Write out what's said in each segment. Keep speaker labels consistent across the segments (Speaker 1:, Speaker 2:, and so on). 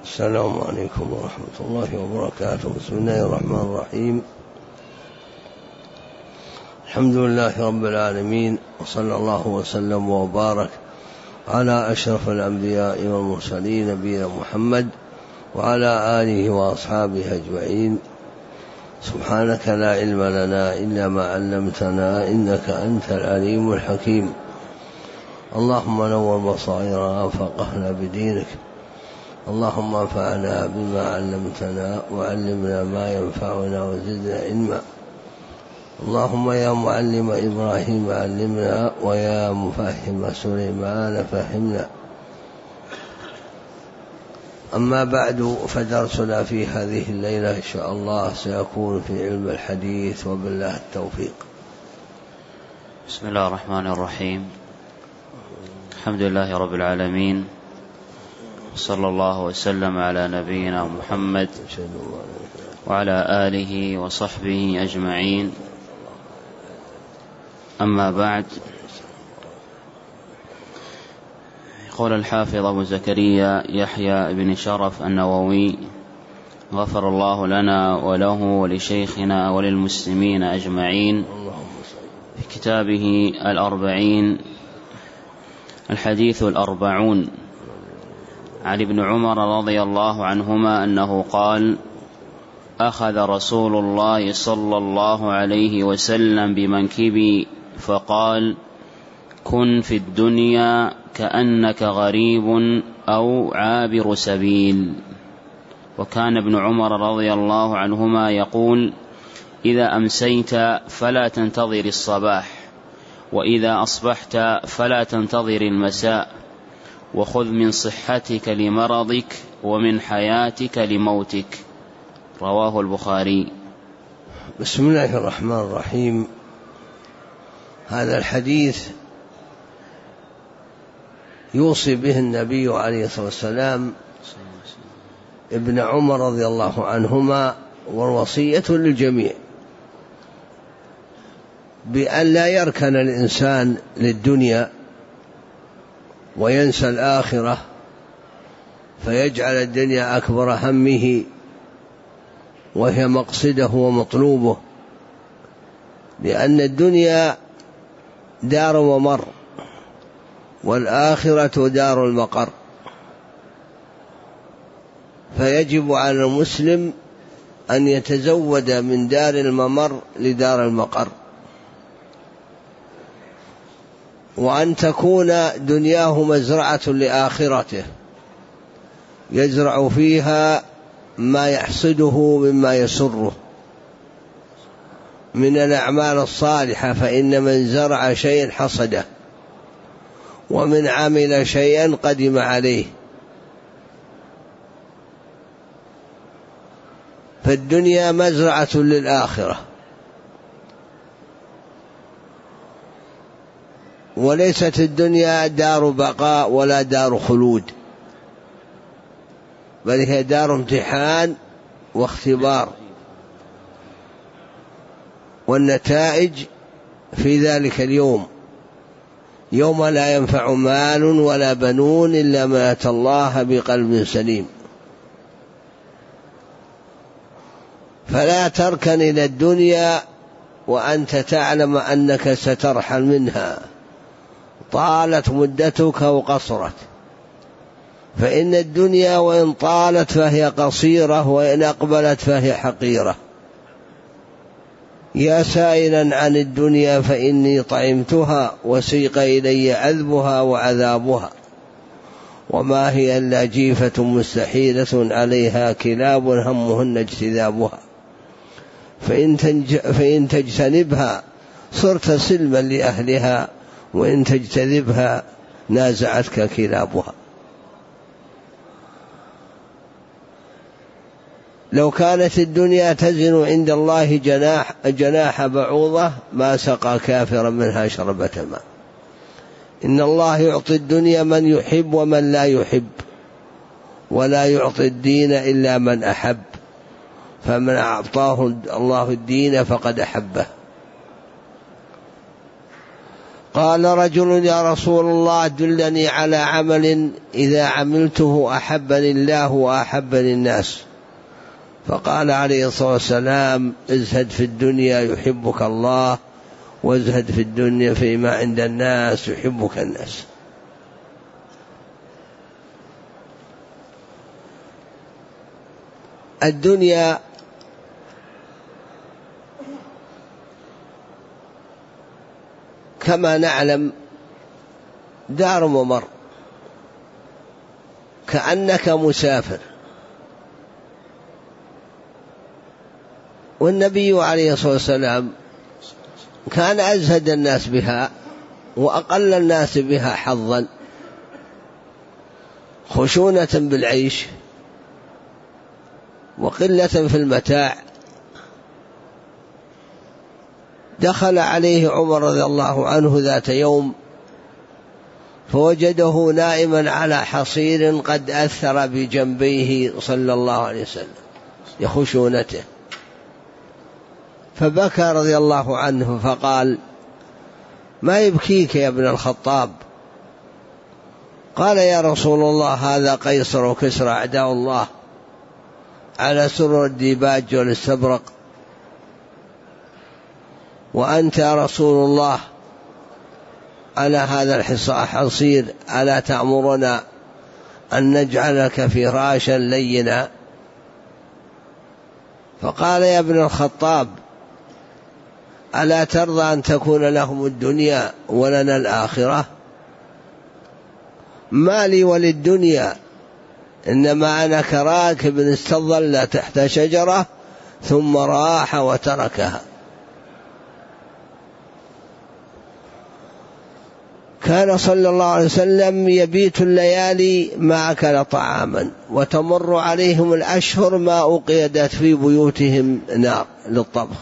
Speaker 1: السلام عليكم ورحمة الله وبركاته. بسم الله الرحمن الرحيم. الحمد لله رب العالمين، وصلى الله وسلم وبارك على أشرف الأنبياء والمرسلين نبينا محمد وعلى آله وأصحابه أجمعين. سبحانك لا علم لنا إلا ما علمتنا إنك أنت العليم الحكيم. اللهم نور بصائرنا وفقهنا بدينك. اللهم انفعنا بما علمتنا وعلمنا ما ينفعنا وزدنا علما. اللهم يا معلم إبراهيم علمنا، ويا مفهم سليمان فهمنا. أما بعد، فدرسنا في هذه الليلة إن شاء الله سيكون في علم الحديث، وبالله التوفيق.
Speaker 2: بسم الله الرحمن الرحيم. الحمد لله رب العالمين، صلى الله وسلم على نبينا محمد وعلى آله وصحبه أجمعين. أما بعد، يقول الحافظ أبو زكريا يحيى بن شرف النووي غفر الله لنا وله ولشيخنا وللمسلمين أجمعين في كتابه الأربعين الحديث الأربعون عن ابن عمر رضي الله عنهما أنه قال: أخذ رسول الله صلى الله عليه وسلم بمنكبي فقال: كن في الدنيا كأنك غريب أو عابر سبيل. وكان ابن عمر رضي الله عنهما يقول: إذا أمسيت فلا تنتظر الصباح، وإذا أصبحت فلا تنتظر المساء، وخذ من صحتك لمرضك ومن حياتك لموتك. رواه البخاري.
Speaker 1: بسم الله الرحمن الرحيم. هذا الحديث يوصي به النبي عليه الصلاة والسلام ابن عمر رضي الله عنهما، والوصية للجميع بأن لا يركن الإنسان للدنيا وينسى الآخرة، فيجعل الدنيا أكبر همه وهي مقصده ومطلوبه، لأن الدنيا دار ومر، والآخرة دار المقر. فيجب على المسلم أن يتزود من دار الممر لدار المقر، وأن تكون دنياه مزرعة لآخرته يزرع فيها ما يحصده مما يسره من الأعمال الصالحة، فإن من زرع شيئا حصده، ومن عمل شيئا قدم عليه. فالدنيا مزرعة للآخرة، وليست الدنيا دار بقاء ولا دار خلود، بل هي دار امتحان واختبار، والنتائج في ذلك اليوم، يوم لا ينفع مال ولا بنون إلا من أتى الله بقلب سليم. فلا تركن إلى الدنيا وأنت تعلم أنك سترحل منها، طالت مدتك وقصرت، فإن الدنيا وإن طالت فهي قصيرة، وإن أقبلت فهي حقيرة. يا سائلا عن الدنيا فإني طعمتها، وسيق إلي عذبها وعذابها، وما هي إلا جيفة مستحيلة عليها كلاب همهن اجتذابها، فإن تجتنبها صرت سلما لأهلها، وإن تجتذبها نازعتك كلابها. لو كانت الدنيا تزن عند الله جناح بعوضة ما سقى كافرا منها شربة ماء. إن الله يعطي الدنيا من يحب ومن لا يحب، ولا يعطي الدين إلا من أحب، فمن أعطاه الله الدين فقد أحبه. قال رجل يا رسول الله دلني على عمل إذا عملته أحبني الله وأحبني الناس. فقال عليه الصلاة والسلام ازهد في الدنيا يحبك الله، وازهد في الدنيا فيما عند الناس يحبك الناس. الدنيا كما نعلم دار ممر، كأنك مسافر، والنبي عليه الصلاة والسلام كان أزهد الناس بها وأقل الناس بها حظا، خشونة بالعيش وقلة في المتاع. دخل عليه عمر رضي الله عنه ذات يوم فوجده نائما على حصير قد أثر بجنبيه صلى الله عليه وسلم لخشونته، فبكى رضي الله عنه فقال ما يبكيك يا ابن الخطاب؟ قال يا رسول الله هذا قيصر وكسرى أعداء الله على سرر الديباج والاستبرق، وأنت يا رسول الله على هذا الحصير، ألا تأمرنا أن نجعلك فراشا لينا؟ فقال يا ابن الخطاب ألا ترضى أن تكون لهم الدنيا ولنا الآخرة؟ ما لي وللدنيا، إنما أنا كراكب استظل تحت شجرة ثم راح وتركها. كان صلى الله عليه وسلم يبيت الليالي ما أكل طعاما، وتمر عليهم الأشهر ما أوقدت في بيوتهم نار للطبخ.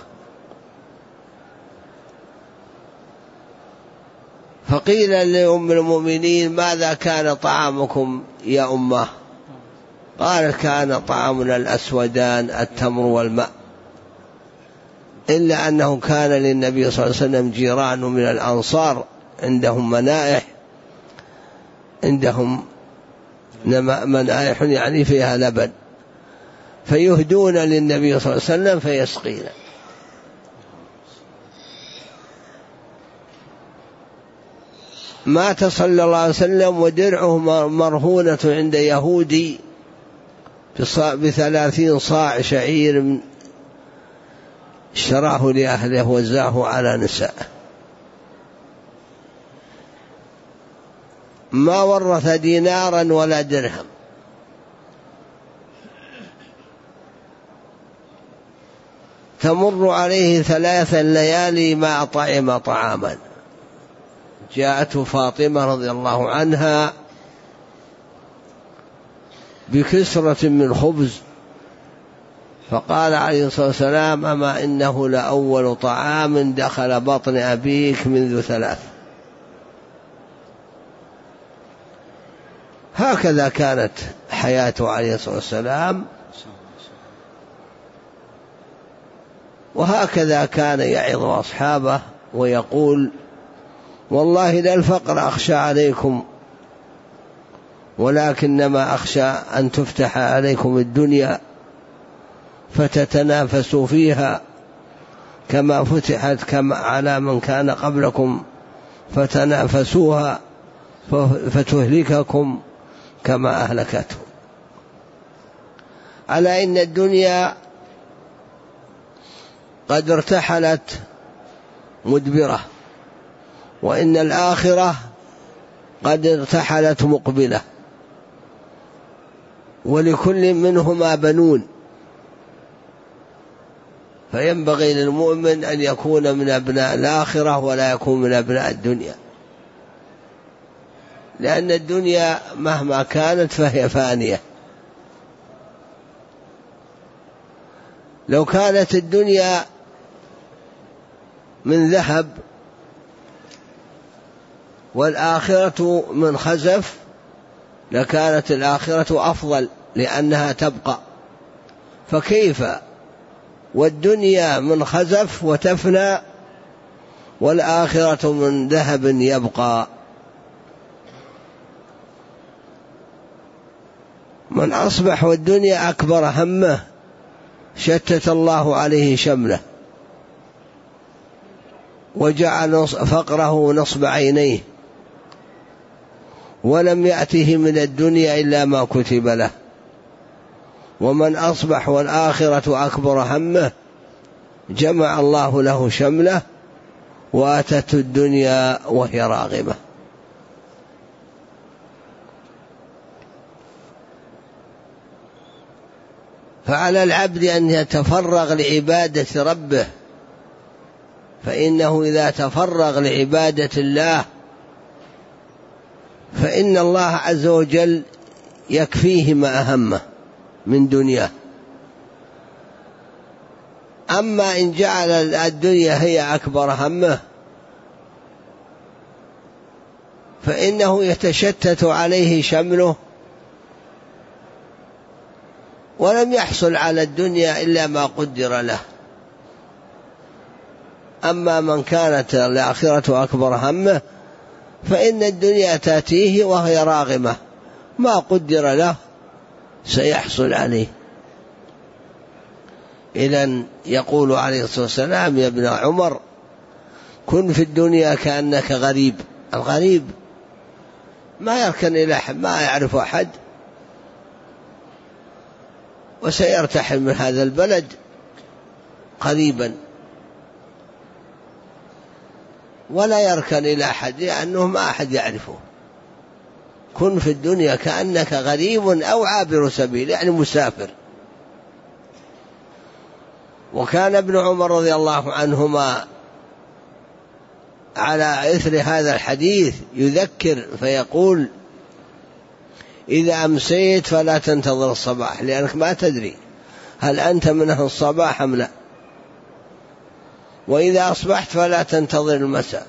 Speaker 1: فقيل لأم المؤمنين ماذا كان طعامكم يا أمه؟ قال كان طعامنا الأسودان التمر والماء، إلا أنه كان للنبي صلى الله عليه وسلم جيران من الأنصار عندهم منائح، عندهم منائح يعني فيها لبن، فيهدون للنبي صلى الله عليه وسلم فيسقينا. مات صلى الله عليه وسلم ودرعه مرهونة عند يهودي ب30 صاع شعير اشتراه لأهله وزاه على نسائه. ما ورث دينارا ولا درهم. تمر عليه 3 ليالي ما طعم طعاما. جاءته فاطمة رضي الله عنها بكسرة من خبز، فقال عليه الصلاة والسلام أما إنه لأول طعام دخل بطن أبيك منذ 3. هكذا كانت حياته عليه الصلاة والسلام، وهكذا كان يعظ أصحابه ويقول والله لا الفقر أخشى عليكم، ولكنما أخشى أن تفتح عليكم الدنيا فتتنافسوا فيها كما فتحت كما على من كان قبلكم فتنافسوها فتهلككم كما أهلكتهم. ألا إن الدنيا قد ارتحلت مدبرة، وإن الآخرة قد ارتحلت مقبلة، ولكل منهما بنون، فينبغي للمؤمن أن يكون من أبناء الآخرة ولا يكون من أبناء الدنيا، لأن الدنيا مهما كانت فهي فانية. لو كانت الدنيا من ذهب والآخرة من خزف لكانت الآخرة أفضل لأنها تبقى، فكيف والدنيا من خزف وتفنى والآخرة من ذهب يبقى. من أصبح والدنيا أكبر همه شتت الله عليه شمله وجعل فقره نصب عينيه، ولم يأته من الدنيا إلا ما كتب له. ومن أصبح والآخرة أكبر همه جمع الله له شمله وأتته الدنيا وهي راغمة. فعلى العبد أن يتفرغ لعبادة ربه، فإنه إذا تفرغ لعبادة الله فإن الله عز وجل يكفيه ما أهمه من دنياه. أما إن جعل الدنيا هي أكبر همه فإنه يتشتت عليه شمله ولم يحصل على الدنيا إلا ما قدر له. أما من كانت الآخرة أكبر همه فإن الدنيا تأتيه وهي راغمة، ما قدر له سيحصل عليه. إذن يقول عليه الصلاة والسلام: يا ابن عمر كن في الدنيا كأنك غريب. الغريب ما يركن إلى أحد، ما يعرف أحد، وسيرتحل من هذا البلد قريبا ولا يركن إلى أحد لأنه ما أحد يعرفه. كن في الدنيا كأنك غريب أو عابر سبيل، يعني مسافر. وكان ابن عمر رضي الله عنهما على إثر هذا الحديث يذكر فيقول: إذا أمسيت فلا تنتظر الصباح، لأنك ما تدري هل أنت من أهل الصباح أم لا. وإذا أصبحت فلا تنتظر المساء.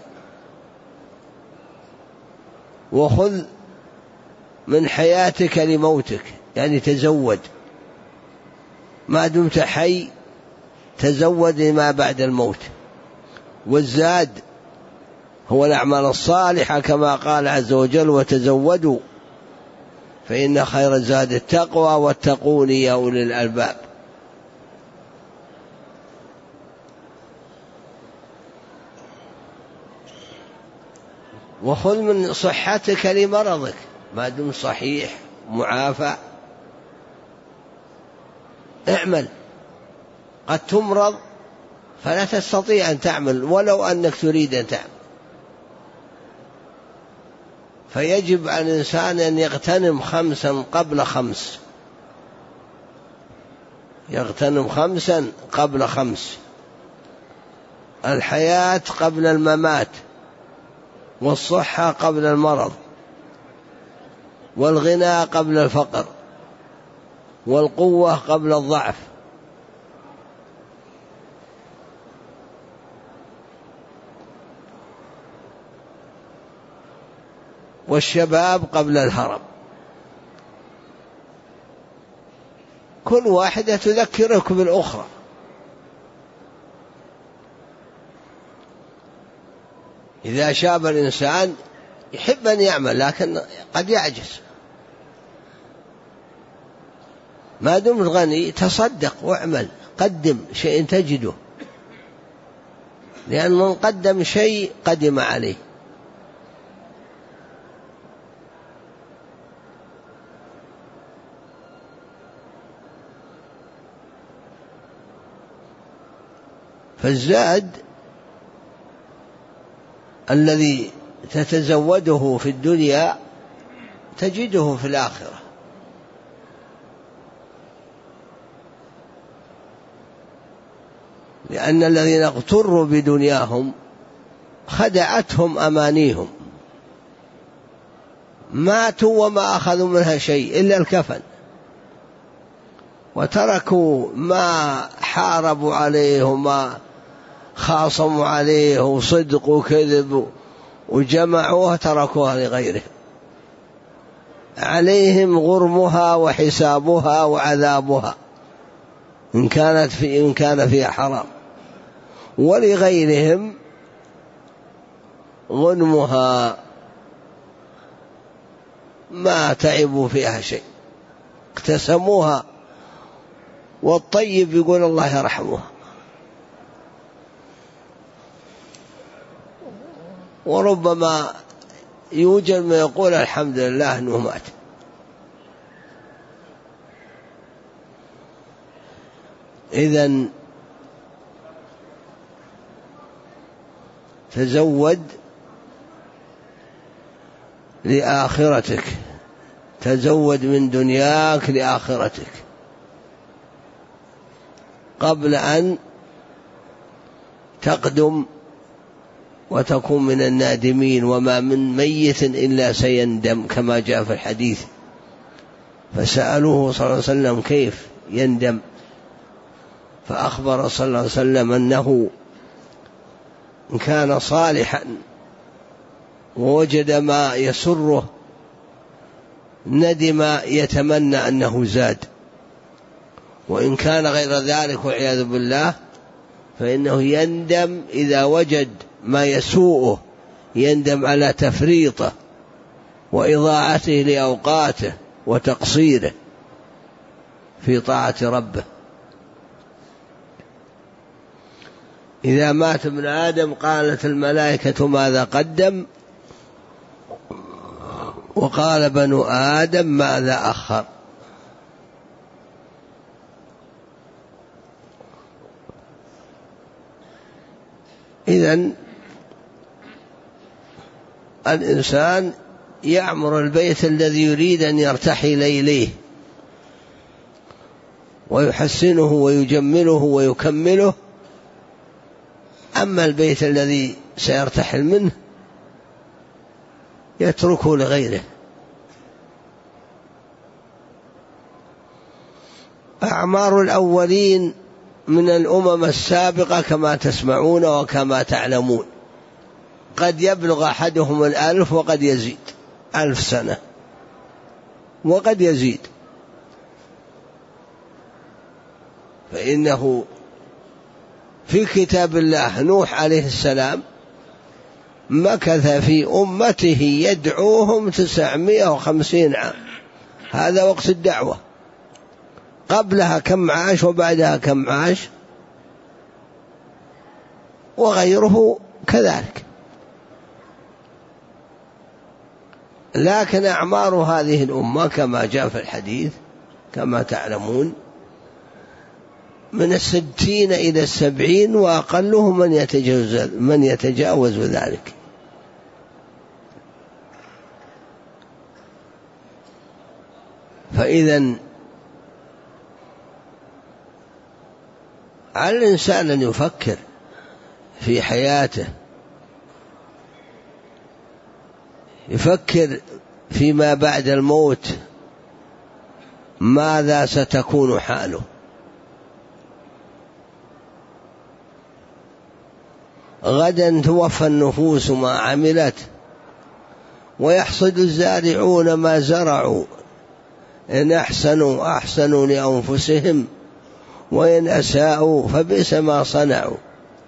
Speaker 1: وخذ من حياتك لموتك، يعني تزود ما دمت حي، تزود لما بعد الموت. والزاد هو الأعمال الصالحة كما قال عز وجل: وتزودوا فإن خير الزاد التقوى واتقون يا أولي الألباب. وخذ من صحتك لمرضك، ما دمت صحيح معافى اعمل. قد تمرض فلا تستطيع أن تعمل ولو أنك تريد أن تعمل. فيجب على الإنسان أن يغتنم 5 قبل 5، يغتنم 5 قبل 5: الحياة قبل الممات، والصحة قبل المرض، والغنى قبل الفقر، والقوة قبل الضعف. والشباب قبل الهرم. كل واحدة تذكرك بالأخرى. إذا شاب الإنسان يحب أن يعمل لكن قد يعجز. ما دمت غني تصدق واعمل، قدم شيء تجده، لأن من قدم شيء قدم عليه. فالزاد الذي تتزوده في الدنيا تجده في الآخرة. لأن الذين اغتروا بدنياهم خدعتهم أمانيهم، ماتوا وما أخذوا منها شيء إلا الكفن، وتركوا ما حاربوا عليه وما خاصموا عليه وصدق وكذب وجمعوها تركوها لغيره. عليهم غرمها وحسابها وعذابها إن كان فيها حرام. ولغيرهم غنمها ما تعبوا فيها شيء، اقتسموها، والطيب يقول الله يرحمها، وربما يوجد من يقول الحمد لله أنه مات. إذن تزود لآخرتك، تزود من دنياك لآخرتك قبل أن تقدم وتكون من النادمين. وما من ميت إلا سيندم كما جاء في الحديث، فسألوه صلى الله عليه وسلم كيف يندم، فأخبر صلى الله عليه وسلم أنه إن كان صالحا ووجد ما يسره ندم يتمنى أنه زاد، وإن كان غير ذلك والعياذ بالله فإنه يندم إذا وجد ما يسوءه، يندم على تفريطه وإضاعته لأوقاته وتقصيره في طاعة ربه. إذا مات ابن آدم قالت الملائكة ماذا قدم، وقال بنو آدم ماذا أخر. إذن الإنسان يعمر البيت الذي يريد أن يرتحل إليه ويحسنه ويجمله ويكمله، أما البيت الذي سيرتحل منه يتركه لغيره. أعمار الأولين من الأمم السابقة كما تسمعون وكما تعلمون قد يبلغ أحدهم 1000 وقد يزيد 1000 سنة وقد يزيد، فإنه في كتاب الله نوح عليه السلام مكث في أمته يدعوهم 950 عام، هذا وقت الدعوة. قبلها كم عاش وبعدها كم عاش، وغيره كذلك. لكن أعمار هذه الأمة كما جاء في الحديث كما تعلمون من 60 إلى 70، وأقله من يتجاوز ذلك. فإذا على الإنسان أن يفكر في حياته، يفكر فيما بعد الموت ماذا ستكون حاله. غدا توفى النفوس ما عملت، ويحصد الزارعون ما زرعوا، إن أحسنوا أحسنوا لأنفسهم وإن أساءوا فبئس ما صنعوا.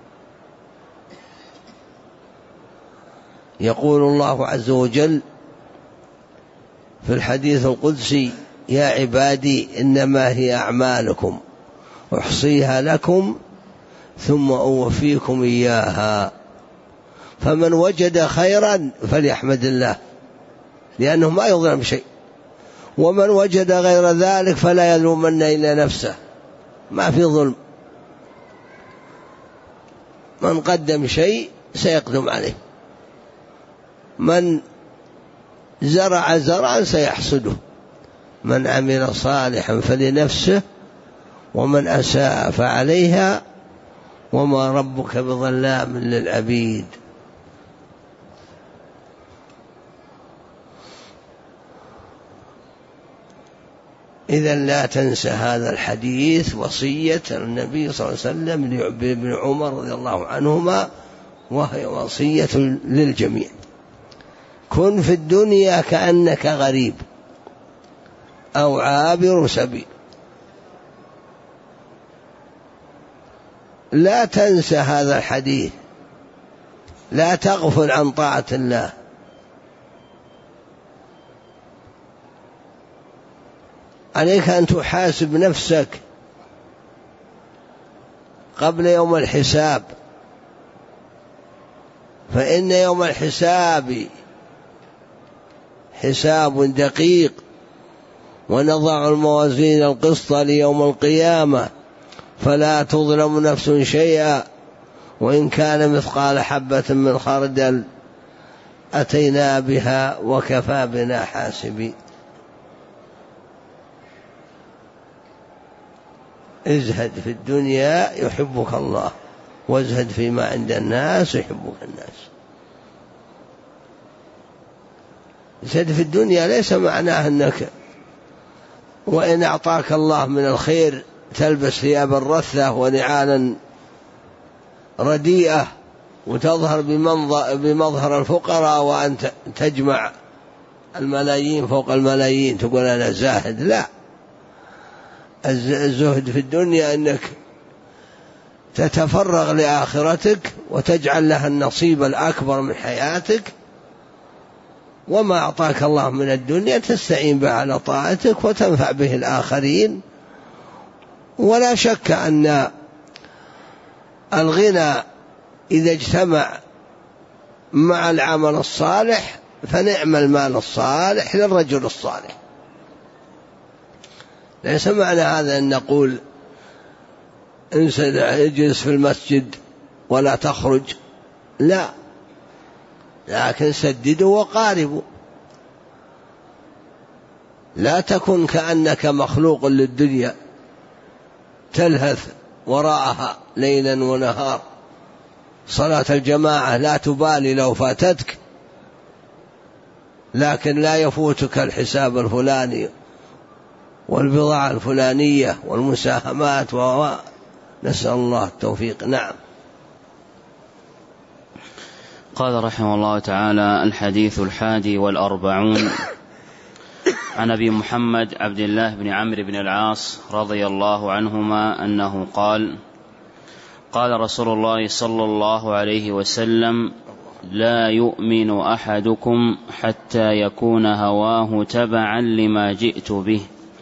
Speaker 1: يقول الله عز وجل في الحديث القدسي: يا عبادي إنما هي أعمالكم أحصيها لكم ثم أوفيكم إياها، فمن وجد خيرا فليحمد الله لأنه ما يظلم شيء، ومن وجد غير ذلك فلا يلومن إلا نفسه، ما في ظلم. من قدم شيء سيقدم عليه، من زرع زرعا سيحصده، من عمل صالحا فلنفسه ومن أساء فعليها وما ربك بظلام للعبيد. إذن لا تنسى هذا الحديث، وصية النبي صلى الله عليه وسلم لابن عمر رضي الله عنهما، وهي وصية للجميع: كن في الدنيا كأنك غريب أو عابر سبيل. لا تنسى هذا الحديث، لا تغفل عن طاعة الله. عليك أن تحاسب نفسك قبل يوم الحساب، فإن يوم الحساب حساب دقيق، ونضع الموازين القسط ليوم القيامة فلا تظلم نفس شيئا وإن كان مثقال حبة من خردل أتينا بها وكفى بنا حاسبين. ازهد في الدنيا يحبك الله، وازهد فيما عند الناس يحبك الناس. ازهد في الدنيا ليس معناه أنك وإن أعطاك الله من الخير تلبس ثيابا رثة ونعالا رديئة وتظهر بمظهر الفقراء وأنت تجمع الملايين فوق الملايين تقول أنا زاهد. لا، الزهد في الدنيا أنك تتفرغ لآخرتك وتجعل لها النصيب الأكبر من حياتك، وما أعطاك الله من الدنيا تستعين به على طاعتك وتنفع به الآخرين. ولا شك أن الغنى إذا اجتمع مع العمل الصالح فنعم المال الصالح للرجل الصالح. ليس معنى هذا أن نقول اجلس في المسجد ولا تخرج، لا، لكن سددوا وقاربوا. لا تكن كأنك مخلوق للدنيا تلهث وراءها ليلا ونهار. صلاة الجماعة لا تبالي لو فاتتك، لكن لا يفوتك الحساب الفلاني والبضاعة الفلانية والمساهمات نسأل الله التوفيق. نعم.
Speaker 2: قال رحمه الله تعالى: الحديث 41 عن أبي محمد عبد الله بن عمرو بن العاص رضي الله عنهما أنه قال: قال رسول الله صلى الله عليه وسلم: لا يؤمن أحدكم حتى يكون هواه تبعا لما جئت به.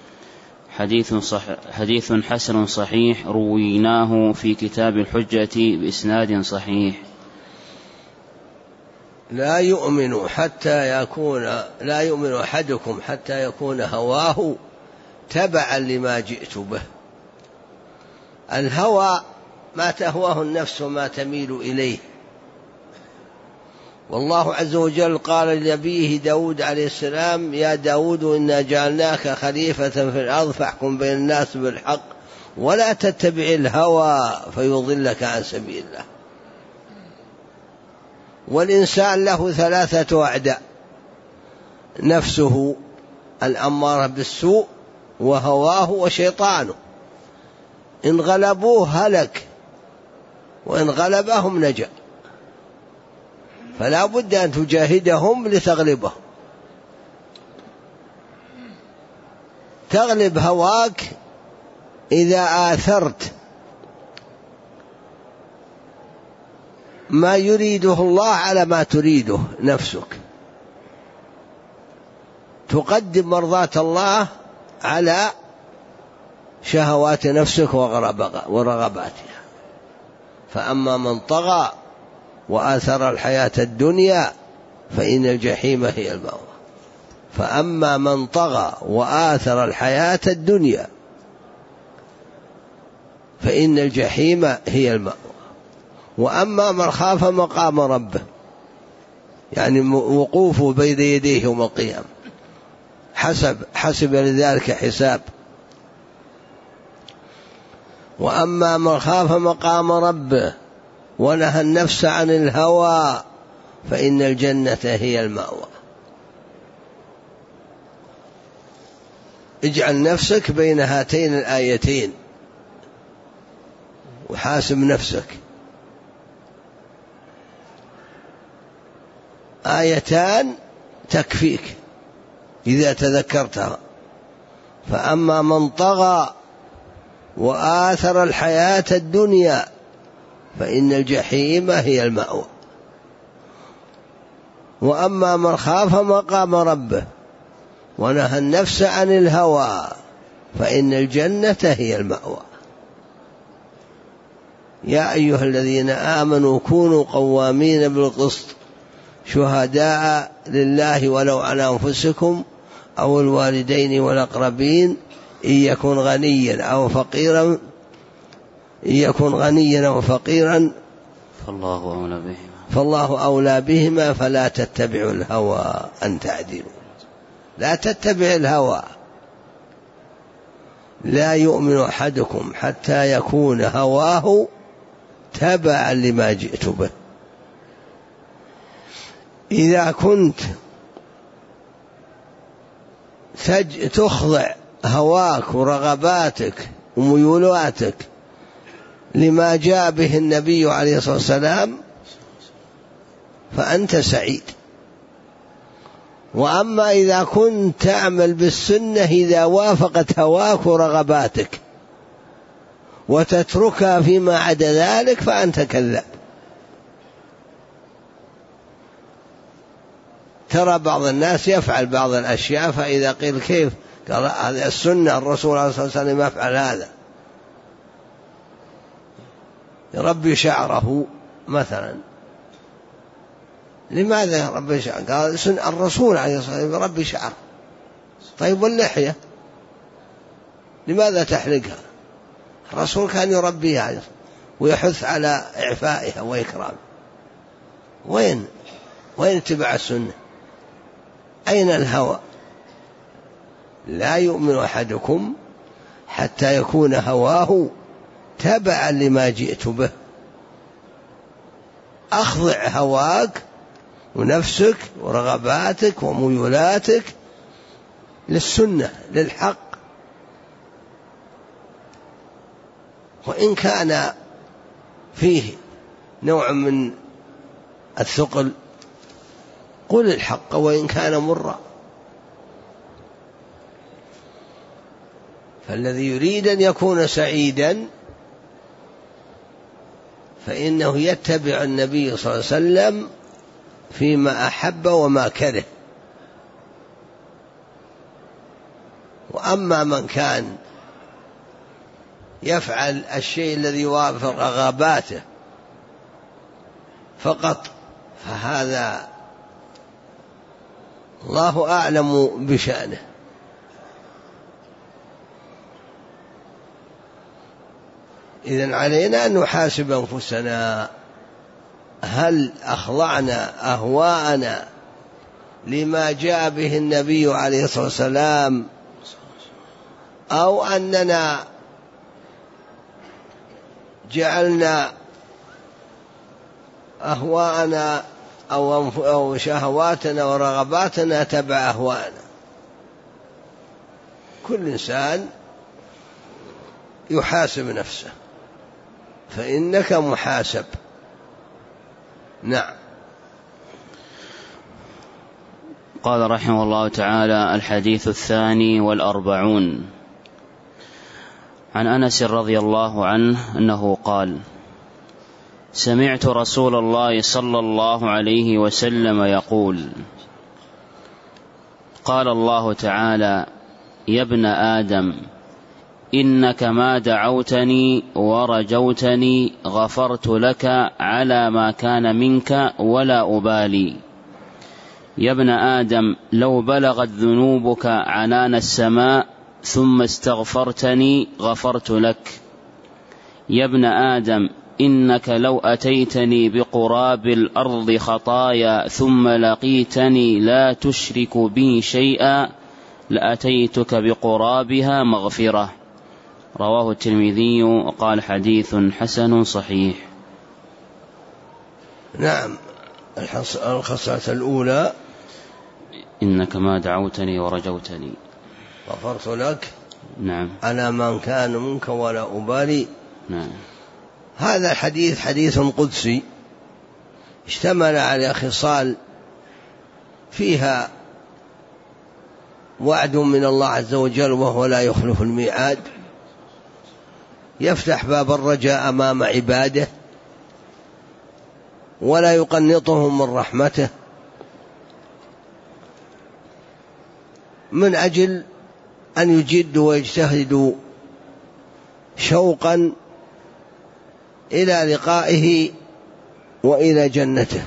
Speaker 2: حديث حسن صحيح رويناه في كتاب الحجة بإسناد صحيح.
Speaker 1: لا يؤمن أحدكم حتى يكون هواه تبعا لما جئت به. الهوى ما تهواه النفس وما تميل إليه. والله عز وجل قال لنبيه داود عليه السلام: يا داود إنا جعلناك خليفة في الأرض فاحكم بين الناس بالحق ولا تتبع الهوى فيضلك عن سبيل الله. والإنسان له 3 أعداء: نفسه الأمارة بالسوء، وهواه، وشيطانه. إن غلبوه هلك، وإن غلبهم نجا. فلا بد أن تجاهدهم لتغلبهم. تغلب هواك إذا آثرت ما يريده الله على ما تريده نفسك. تقدم مرضاة الله على شهوات نفسك ورغباتها. فأما من طغى وآثر الحياة الدنيا فإن الجحيم هي المأوى. فأما من طغى وآثر الحياة الدنيا فإن الجحيم هي المأوى. وأما من خاف مقام ربه، يعني وقوفه بين يديه يوم القيامة، حسب لذلك حساب. وأما من خاف مقام ربه ونهى النفس عن الهوى فإن الجنة هي المأوى. اجعل نفسك بين هاتين الآيتين وحاسب نفسك. آيتان تكفيك إذا تذكرتها: فأما من طغى وآثر الحياة الدنيا فإن الجحيم هي المأوى. وأما من خاف مقام ربه ونهى النفس عن الهوى فإن الجنة هي المأوى. يا أيها الذين آمنوا كونوا قوامين بالقسط شهداء لله ولو على أنفسكم أو الوالدين والأقربين إن يكن غنيا أو فقيرا فالله أولى بهما فلا تتبعوا الهوى أن تعدلوا. لا تتبع الهوى. لا يؤمن أحدكم حتى يكون هواه تبعا لما جئت به. إذا كنت تخضع هواك ورغباتك وميولاتك لما جاء به النبي عليه الصلاة والسلام فأنت سعيد. وأما إذا كنت تعمل بالسنة إذا وافقت هواك ورغباتك وتتركها فيما عدا ذلك فأنت كذاب. ترى بعض الناس يفعل بعض الأشياء فإذا قيل كيف قال هذه السنة الرسول عليه الصلاة والسلام يفعل هذا، يربي شعره مثلا. لماذا يربي شعره؟ قال الرسول عليه الصلاة والسلام يربي شعره. طيب واللحية لماذا تحلقها؟ الرسول كان يربيها ويحث على إعفائها وإكرامها. وين اتباع السنة؟ أين الهوى؟ لا يؤمن أحدكم حتى يكون هواه تبعا لما جئت به. أخضع هواك ونفسك ورغباتك وميولاتك للسنة للحق، وإن كان فيه نوع من الثقل قل الحق وإن كان مرا. فالذي يريد أن يكون سعيدا فإنه يتبع النبي صلى الله عليه وسلم فيما أحب وما كره. وأما من كان يفعل الشيء الذي يوافق رغباته فقط فهذا الله أعلم بشأنه. إذن علينا أن نحاسب أنفسنا، هل أخضعنا أهواءنا لما جاء به النبي عليه الصلاة والسلام، أو أننا جعلنا أهواءنا أو شهواتنا ورغباتنا تبع أهواءنا. كل إنسان يحاسب نفسه فإنك محاسب. نعم.
Speaker 2: قال رحمه الله تعالى: الحديث 42 عن أنس رضي الله عنه أنه قال: سمعت رسول الله صلى الله عليه وسلم يقول: قال الله تعالى: يا ابن آدم إنك ما دعوتني ورجوتني غفرت لك على ما كان منك ولا أبالي. يا ابن آدم لو بلغت ذنوبك عنان السماء ثم استغفرتني غفرت لك. يا ابن آدم إنك لو أتيتني بقراب الأرض خطايا ثم لقيتني لا تشرك بي شيئا لأتيتك بقرابها مغفرة. رواه الترمذي وقال حديث حسن صحيح.
Speaker 1: نعم. الخصلة الأولى
Speaker 2: إنك ما دعوتني ورجوتني
Speaker 1: غفرت لك.
Speaker 2: نعم.
Speaker 1: على من كان منك ولا أبالي.
Speaker 2: نعم.
Speaker 1: هذا الحديث حديث قدسي اشتمل على خصال فيها وعد من الله عز وجل وهو لا يخلف الميعاد، يفتح باب الرجاء أمام عباده ولا يقنطهم من رحمته، من أجل أن يجدوا ويجتهدوا شوقا إلى لقائه وإلى جنته.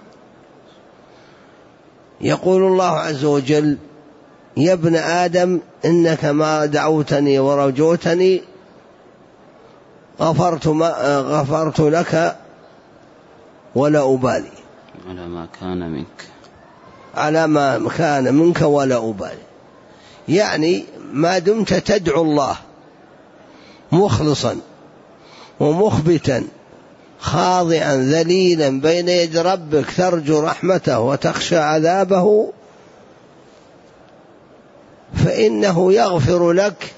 Speaker 1: يقول الله عز وجل: يا ابن آدم إنك ما دعوتني ورجوتني غفرت لك ولا أبالي. على ما كان منك ولا أبالي. يعني ما دمت تدعو الله مخلصا ومخبتا خاضعا ذليلا بين يد ربك ترجو رحمته وتخشى عذابه، فإنه يغفر لك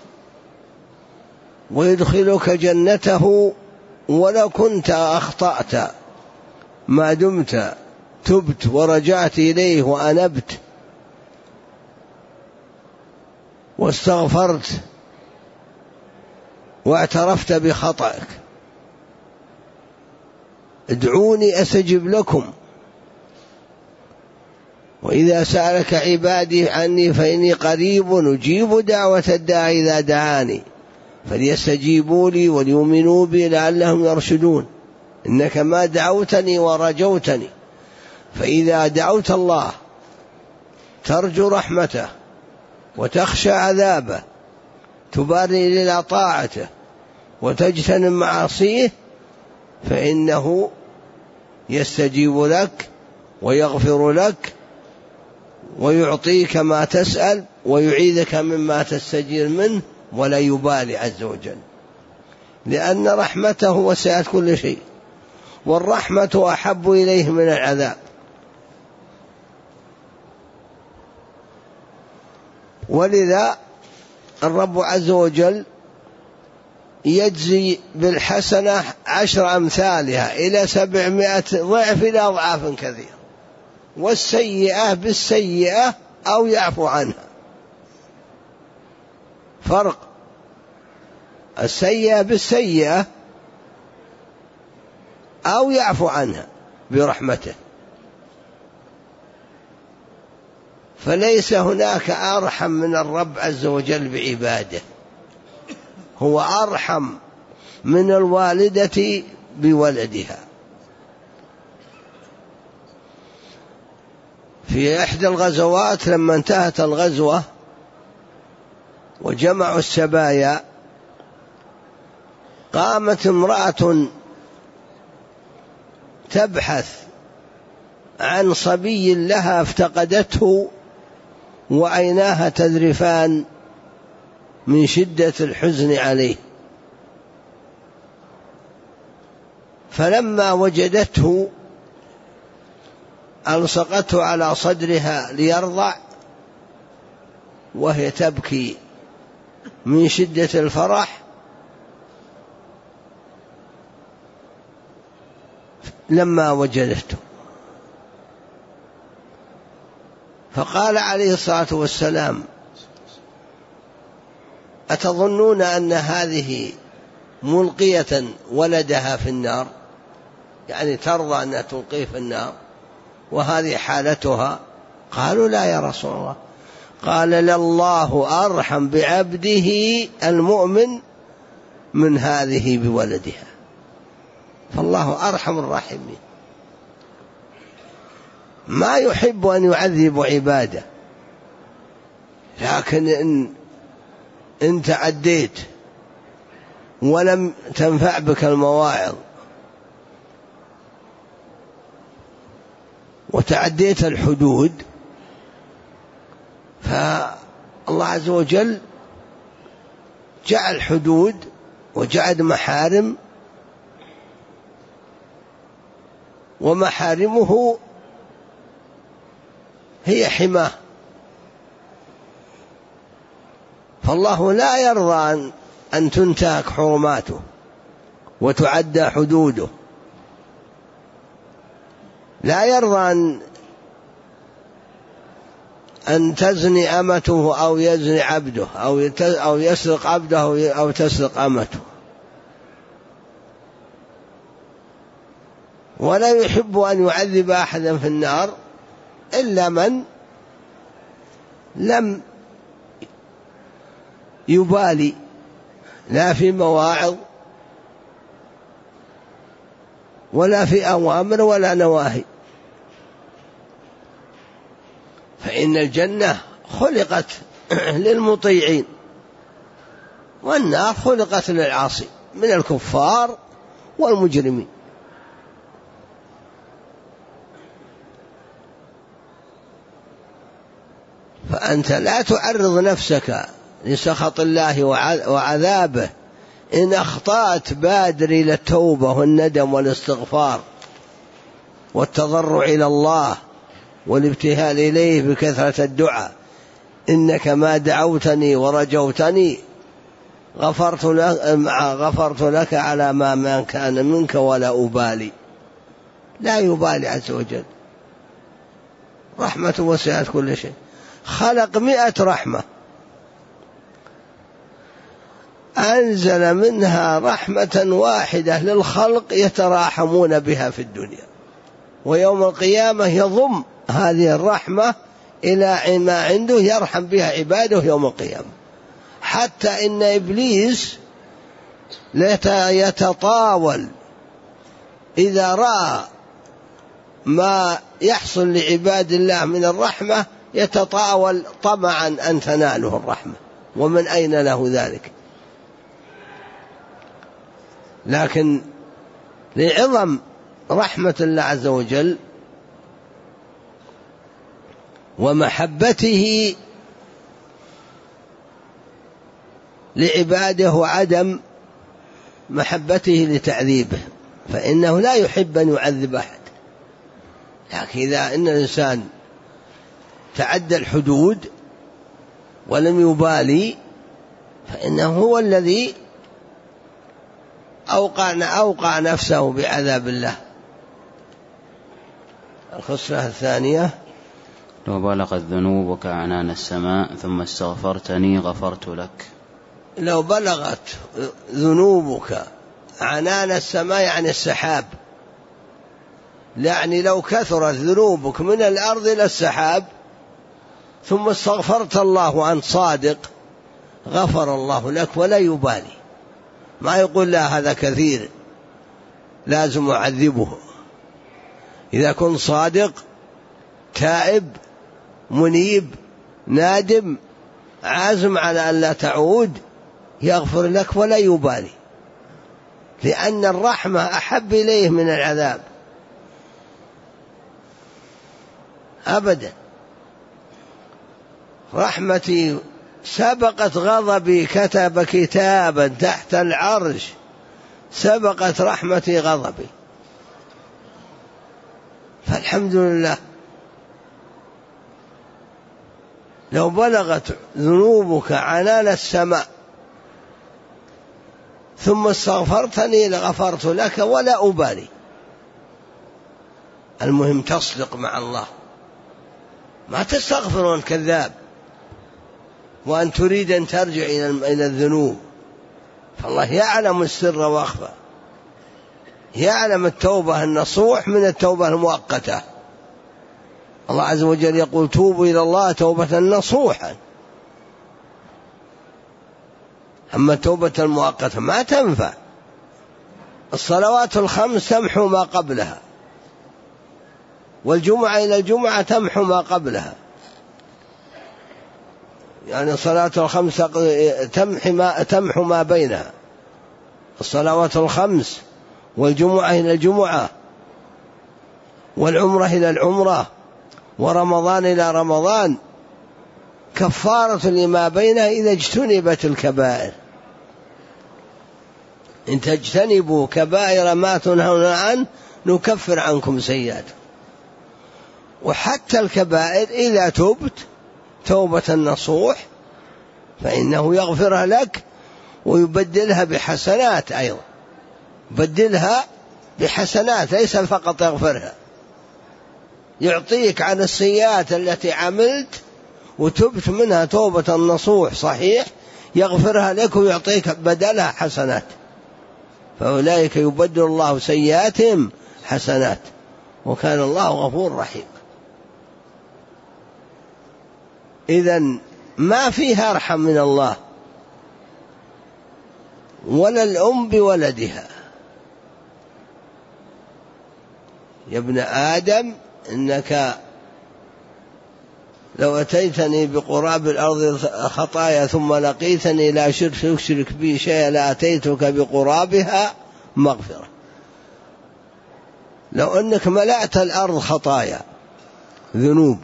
Speaker 1: ويدخلك جنته ولو كنت أخطأت، ما دمت تبت ورجعت إليه وأنبت واستغفرت واعترفت بخطأك. ادعوني أستجب لكم، وإذا سألك عبادي عني فإني قريب أجيب دعوة الداعي إذا دعاني فليستجيبوا لي وليؤمنوا بي لعلهم يرشدون. إنك ما دعوتني ورجوتني، فإذا دعوت الله ترجو رحمته وتخشى عذابه، تبادر إلى طاعته وتجتنب معاصيه، فإنه يستجيب لك ويغفر لك ويعطيك ما تسأل ويعيذك مما تستجير منه، ولا يبالي عز وجل، لأن رحمته وسعت كل شيء، والرحمة أحب إليه من العذاب. ولذا الرب عز وجل يجزي بالحسنة 10 أمثالها إلى 700 ضعف إلى أضعاف كثيرة، والسيئة بالسيئة أو يعفو عنها. فرق السيئة بالسيئة أو يعفو عنها برحمته. فليس هناك أرحم من الرب عز وجل بعباده، هو أرحم من الوالدة بولدها. في إحدى الغزوات لما انتهت الغزوة وجمعوا السبايا، قامت امرأة تبحث عن صبي لها افتقدته وعيناها تذرفان من شدة الحزن عليه، فلما وجدته ألصقته على صدرها ليرضع وهي تبكي من شدة الفرح. لما وجدته فقال عليه الصلاة والسلام: أتظنون أن هذه ملقية ولدها في النار؟ يعني ترضى أن تلقيه في النار وهذه حالتها؟ قالوا: لا يا رسول الله. قال: لله أرحم بعبده المؤمن من هذه بولدها. فالله أرحم الراحمين، ما يحب أن يعذب عباده، لكن إن تعديت ولم تنفع بك المواعظ وتعديت الحدود، فالله عز وجل جعل حدود وجعل محارم، ومحارمه هي حماه. فالله لا يرضى أن تنتهك حرماته وتعدى حدوده، لا يرضى أن تزني أمته أو يزني عبده أو يسرق عبده أو تسرق أمته، ولا يحب أن يعذب أحدا في النار إلا من لم يبالي لا في مواعظ ولا في أوامر ولا نواهي. فإن الجنة خلقت للمطيعين والنار خلقت للعاصي من الكفار والمجرمين. فأنت لا تعرض نفسك لسخط الله وعذابه. إن أخطأت بادر إلى التوبة والندم والاستغفار والتضرع إلى الله والابتهال إليه بكثرة الدعاء. إنك ما دعوتني ورجوتني غفرت لك على ما كان منك ولا أبالي. لا يبالي عز وجل، رحمة وسعت كل شيء. خلق 100 رحمة أنزل منها رحمة واحدة للخلق يتراحمون بها في الدنيا، ويوم القيامة يضم هذه الرحمة إلى ما عنده يرحم بها عباده يوم القيامة. حتى إن إبليس يتطاول إذا رأى ما يحصل لعباد الله من الرحمة، يتطاول طمعا أن تناله الرحمة، ومن أين له ذلك؟ لكن لعظم رحمة الله عز وجل ومحبته لعباده وعدم محبته لتعذيبه، فإنه لا يحب أن يعذب أحد. لكن إذا إن الإنسان تعدى الحدود ولم يبالي فإنه هو الذي أوقع نفسه بعذاب الله. الخصلة الثانية:
Speaker 2: لو بلغت ذنوبك عنان السماء ثم استغفرتني غفرت لك.
Speaker 1: لو بلغت ذنوبك عنان السماء يعني السحاب، يعني لو كثرت ذنوبك من الأرض إلى السحاب ثم استغفرت الله عن صادق غفر الله لك ولا يبالي. ما يقول لا هذا كثير لازم أعذبه. إذا كنت صادق تائب منيب نادم عازم على أن لا تعود يغفر لك ولا يبالي، لأن الرحمة أحب إليه من العذاب أبدا. رحمتي سبقت غضبي، كتب كتابا تحت العرش سبقت رحمتي غضبي، فالحمد لله. لو بلغت ذنوبك عنان السماء ثم استغفرتني لغفرت لك ولا أبالي. المهم تصدق مع الله، ما تستغفر وأنت كذاب وأن تريد أن ترجع إلى الذنوب، فالله يعلم السر وأخفى، يعلم التوبة النصوح من التوبة المؤقتة. الله عز وجل يقول توبوا إلى الله توبة نصوحا، أما التوبة المؤقتة ما تنفع. الصلوات الخمس تمحو ما قبلها، والجمعة إلى الجمعة تمحو ما قبلها، يعني الصلاة الخمس تمحو ما بينها. الصلوات الخمس والجمعة إلى الجمعة والعمرة إلى العمرة ورمضان إلى رمضان كفارة لما بينها إذا اجتنبت الكبائر. إن تجتنبوا كبائر ما تنهون عنه نكفر عنكم سيئاتكم. وحتى الكبائر إذا تبت توبة نصوح فإنه يغفرها لك ويبدلها بحسنات أيضا، بدلها بحسنات ليس فقط يغفرها، يعطيك عن السيئات التي عملت وتبت منها توبة نصوح صحيح يغفرها لك ويعطيك بدلها حسنات، فأولئك يبدل الله سيئاتهم حسنات وكان الله غفور رحيم. إذن ما فيها أرحم من الله ولا الأم بولدها. يا ابن آدم إنك لو أتيتني بقراب الأرض خطايا ثم لقيتني لا تشرك بي شيئا لأتيتك بقرابها مغفرة. لو أنك ملأت الأرض خطايا ذنوب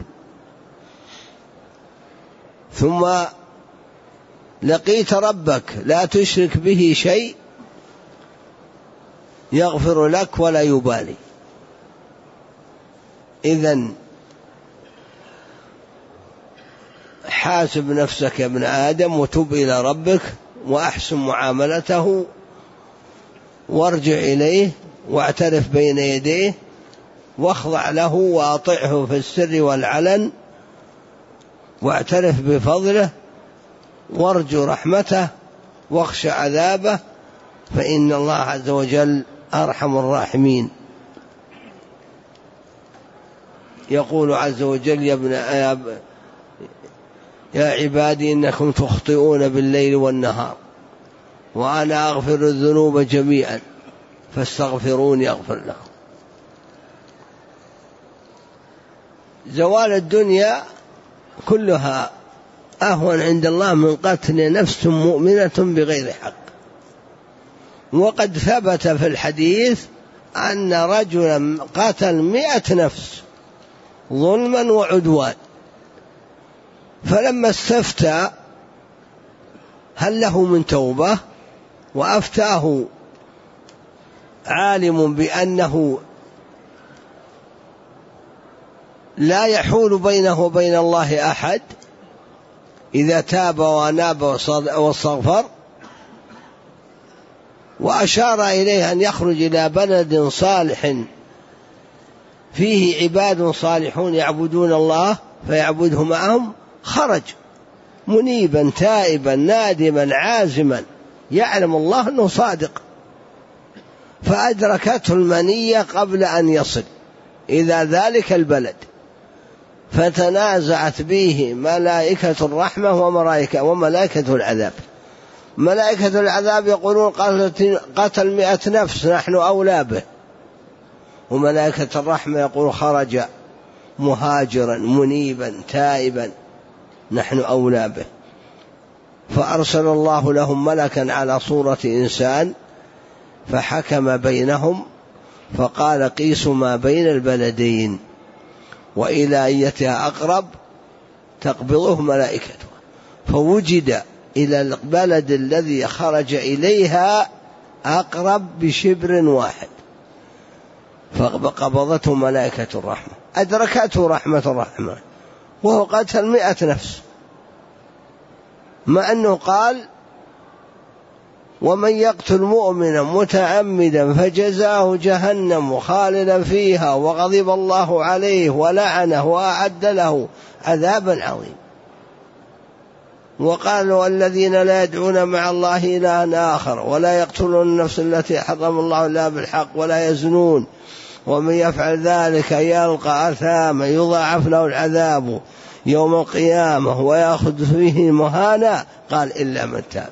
Speaker 1: ثم لقيت ربك لا تشرك به شيء يغفر لك ولا يبالي. إذن حاسب نفسك يا ابن آدم وتب إلى ربك وأحسن معاملته وارجع إليه واعترف بين يديه واخضع له وأطعه في السر والعلن واعترف بفضله وارجو رحمته واخشى عذابه، فإن الله عز وجل أرحم الراحمين. يقول عز وجل يا عبادي إنكم تخطئون بالليل والنهار وأنا أغفر الذنوب جميعا فاستغفروني أغفر لكم. زوال الدنيا كلها أهون عند الله من قتل نفس مؤمنة بغير حق. وقد ثبت في الحديث أن رجلا قتل 100 نفس ظلما وعدوان، فلما استفتى هل له من توبة وأفتاه عالم بأنه لا يحول بينه وبين الله أحد إذا تاب وأناب واستغفر، وأشار إليه أن يخرج إلى بلد صالح فيه عباد صالحون يعبدون الله فيعبده معهم، خرج منيبا تائبا نادما عازما يعلم الله أنه صادق، فأدركته المنية قبل أن يصل إلى ذلك البلد، فتنازعت به ملائكة الرحمة وملائكة العذاب. ملائكة العذاب يقولون قتل 100 نفس نحن أولى به، وملائكة الرحمة يقول خرج مهاجرا منيبا تائبا نحن أولى به. فأرسل الله لهم ملكا على صورة إنسان فحكم بينهم فقال قيسوا ما بين البلدين وإلى أيتها أقرب تقبضه ملائكته، فوجد إلى البلد الذي خرج إليها أقرب بشبر واحد فقبضته ملائكة الرحمة، أدركته رحمة الرحمن وهو قتل 100 نفس، مع أنه قال ومن يقتل مؤمنا متعمدا فجزاه جهنم خالدا فيها وغضب الله عليه ولعنه وأعد له عذابا عظيما. وقالوا الذين لا يدعون مع الله إلها آخر ولا يقتلون النفس التي حرم الله إلا بالحق ولا يزنون ومن يفعل ذلك يلقى أثاما يضاعف له العذاب يوم القيامة ويأخذ فيه مهانا، قال إلا من تاب.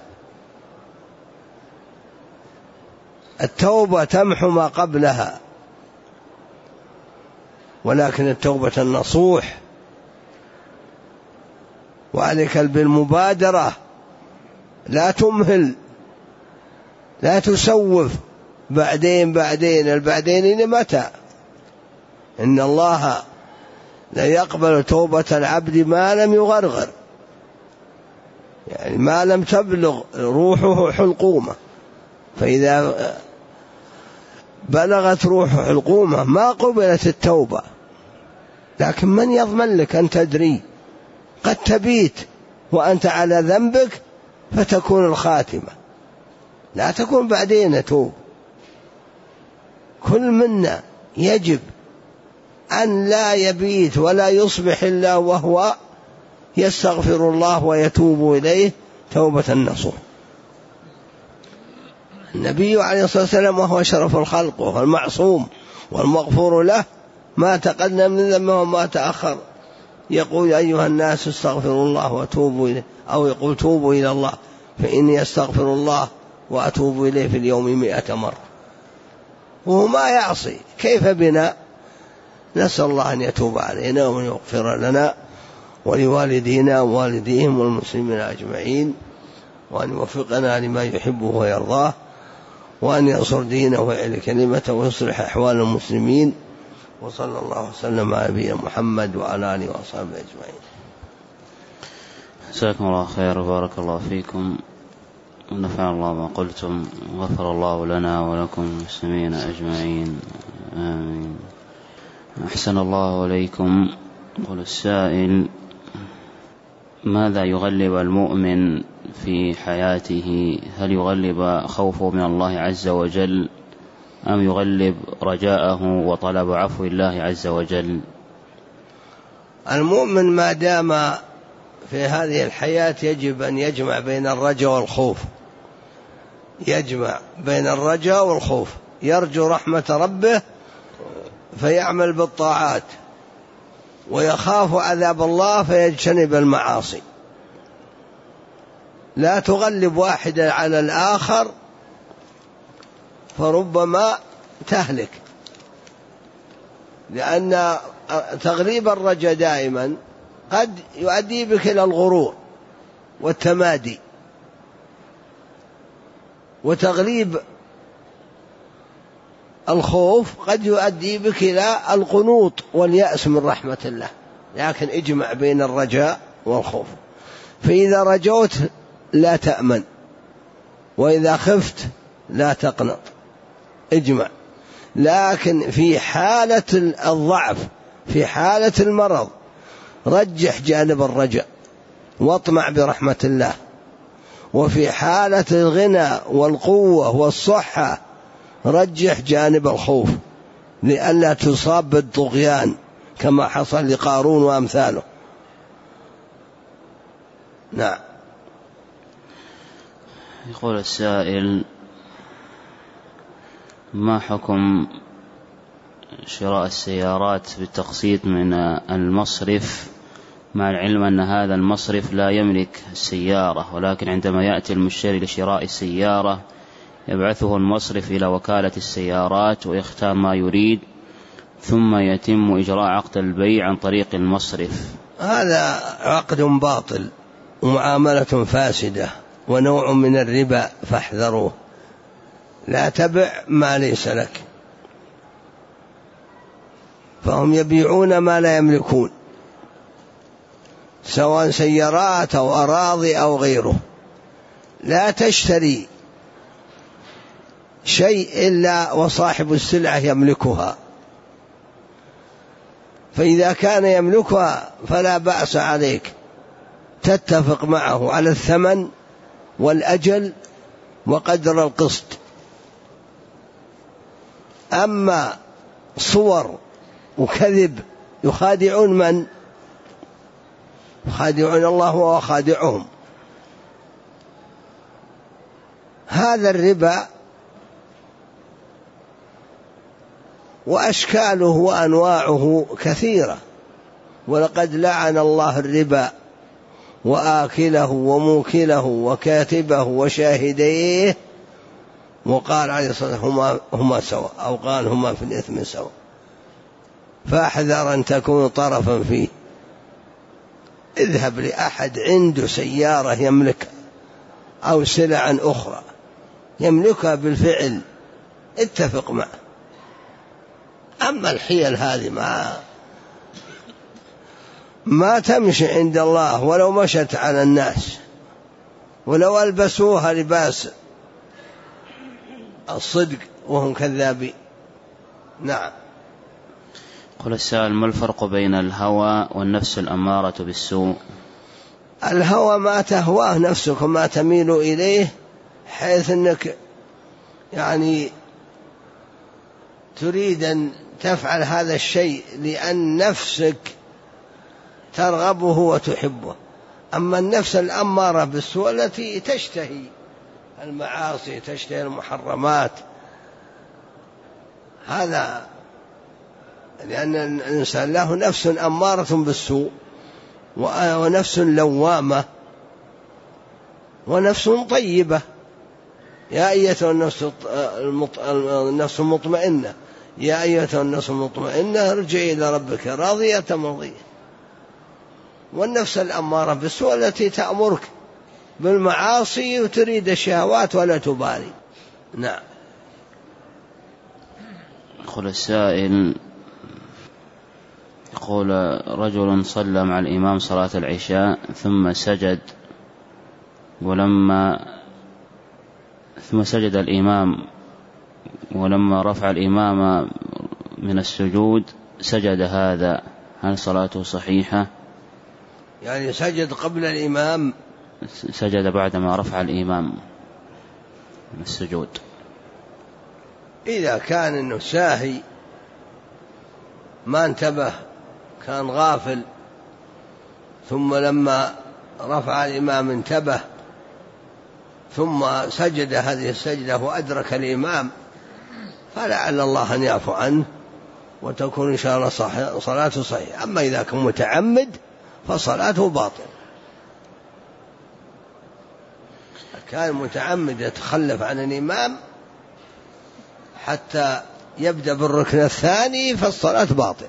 Speaker 1: التوبة تمحو ما قبلها، ولكن التوبة النصوح وعليك بالمبادرة، لا تمهل لا تسوف بعدين البعدين متى؟ إن الله لا يقبل توبة العبد ما لم يغرغر، يعني ما لم تبلغ روحه حلقومة، فإذا بلغت روحه حلقومة ما قبلت التوبة. لكن من يضمن لك أن تدري؟ قد تبيت وأنت على ذنبك فتكون الخاتمة، لا تكون بعدين توب. كل منا يجب أن لا يبيت ولا يصبح إلا وهو يستغفر الله ويتوب إليه توبة نصوح. النبي عليه الصلاة والسلام وهو شرف الخلق وهو المعصوم والمغفور له ما تقدم من ذنبه وما تأخر، يقول أيها الناس استغفروا الله وتوبوا إليه، أو يقول توبوا إلى الله فإني أستغفر الله وأتوب إليه في اليوم 100 مرة، وهو ما يعصي، كيف بنا؟ نسأل الله أن يتوب علينا وأن يغفر لنا ولوالدينا ووالديهم والمسلمين أجمعين، وأن يوفقنا لما يحبه ويرضاه، وأن ينصر دينه ويعلي كلمته ويصلح أحوال المسلمين. وصلى الله وسلم على نبينا محمد وعلى آله وأصحابه أجمعين.
Speaker 2: جزاكم الله خير وبارك الله فيكم ونفع الله ما قلتم وغفر الله لنا ولكم المسلمين أجمعين، آمين. أحسن الله إليكم. يقول السائل: ماذا يغلب المؤمن في حياته؟ هل يغلب خوفه من الله عز وجل أم يغلب رجاءه وطلب عفو الله عز وجل؟
Speaker 1: المؤمن ما دام في هذه الحياة يجب أن يجمع بين الرجاء والخوف، يجمع بين الرجاء والخوف، يرجو رحمة ربه فيعمل بالطاعات، ويخاف عذاب الله فيجتنب المعاصي. لا تغلب واحدا على الآخر فربما تهلك، لأن تغليب الرجاء دائما قد يؤدي بك إلى الغرور والتمادي، وتغليب الخوف قد يؤدي بك إلى القنوط واليأس من رحمة الله. لكن اجمع بين الرجاء والخوف، فإذا رجوت لا تأمن، وإذا خفت لا تقنط، اجمع. لكن في حالة الضعف، في حالة المرض، رجح جانب الرجاء واطمع برحمة الله، وفي حالة الغنى والقوة والصحة رجح جانب الخوف لئلا تصاب بالطغيان كما حصل لقارون وأمثاله. نعم.
Speaker 2: يقول السائل: ما حكم شراء السيارات بالتقسيط من المصرف، مع العلم أن هذا المصرف لا يملك السيارة، ولكن عندما يأتي المشتري لشراء السيارة يبعثه المصرف إلى وكالة السيارات ويختار ما يريد، ثم يتم إجراء عقد البيع عن طريق المصرف؟
Speaker 1: هذا عقد باطل ومعاملة فاسدة ونوع من الربا، فاحذروه. لا تبع ما ليس لك، فهم يبيعون ما لا يملكون، سواء سيارات أو أراضي أو غيره. لا تشتري شيء إلا وصاحب السلعة يملكها، فإذا كان يملكها فلا بأس عليك، تتفق معه على الثمن والأجل وقدر القسط. أما صور وكذب يخادعون من؟ يخادعون الله وهو خادعهم. هذا الربا وأشكاله وأنواعه كثيرة، ولقد لعن الله الربا وآكله وموكله وكاتبه وشاهديه، وقال عليه الصلاة والسلام هما سواء، أو قال هما في الإثم سواء، فاحذر أن تكون طرفا فيه. اذهب لأحد عنده سيارة يملكها أو سلعا أخرى يملكها بالفعل، اتفق معه. أما الحيل هذه ما تمشي عند الله، ولو مشت على الناس، ولو ألبسوها لباس الصدق وهم كذابين. نعم.
Speaker 2: قل السائل: ما الفرق بين الهوى والنفس الأمارة بالسوء؟
Speaker 1: الهوى ما تهواه نفسك وما تميل إليه، حيث أنك يعني تريد أن تفعل هذا الشيء لأن نفسك ترغبه وتحبه. أما النفس الأمارة بالسوء التي تشتهي المعاصي، تشتهي المحرمات، هذا لأن الإنسان له نفس أمارة بالسوء ونفس لوامة ونفس طيبة. يا أيتها النفس المطمئنة، يا أيتها النفس المطمئنة ارجعي إلى ربك راضية مرضية. والنفس الأمارة بالسوء التي تأمرك بالمعاصي وتريد الشهوات ولا تبالي. نعم.
Speaker 2: يقول السائل، يقول رجل صلى مع الإمام صلاة العشاء ثم سجد الإمام ولما رفع الإمام من السجود سجد، هذا هل صلاته صحيحة؟
Speaker 1: يعني سجد قبل الإمام،
Speaker 2: سجد بعدما رفع الإمام من السجود.
Speaker 1: إذا كان إنه ساهي ما انتبه كان غافل ثم لما رفع الإمام انتبه ثم سجد هذه السجدة وأدرك الإمام فلعل الله أن يعفو عنه وتكون إن شاء الله صلاته صحيحة. أما إذا كان متعمد فصلاته باطل. كان متعمد يتخلف عن الإمام حتى يبدأ بالركن الثاني فالصلاة باطل.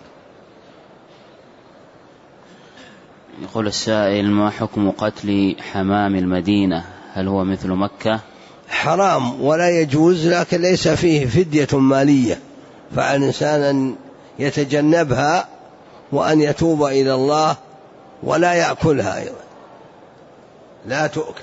Speaker 2: يقول السائل: ما حكم قتل حمام المدينة؟ هل هو مثل مكة؟
Speaker 1: حرام ولا يجوز، لكن ليس فيه فدية مالية، فعلى الإنسان أن يتجنبها وأن يتوب إلى الله ولا يأكلها أيضا، لا تؤكل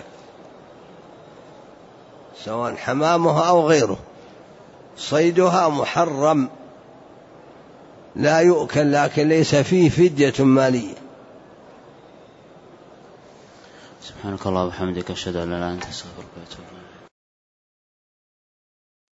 Speaker 1: سواء حمامها أو غيره، صيدها محرم لا يؤكل، لكن ليس فيه فدية مالية.
Speaker 2: سبحانك اللهم وبحمدك أشهد أن لا إله إلا أنت أستغفرك وأتوب إليك.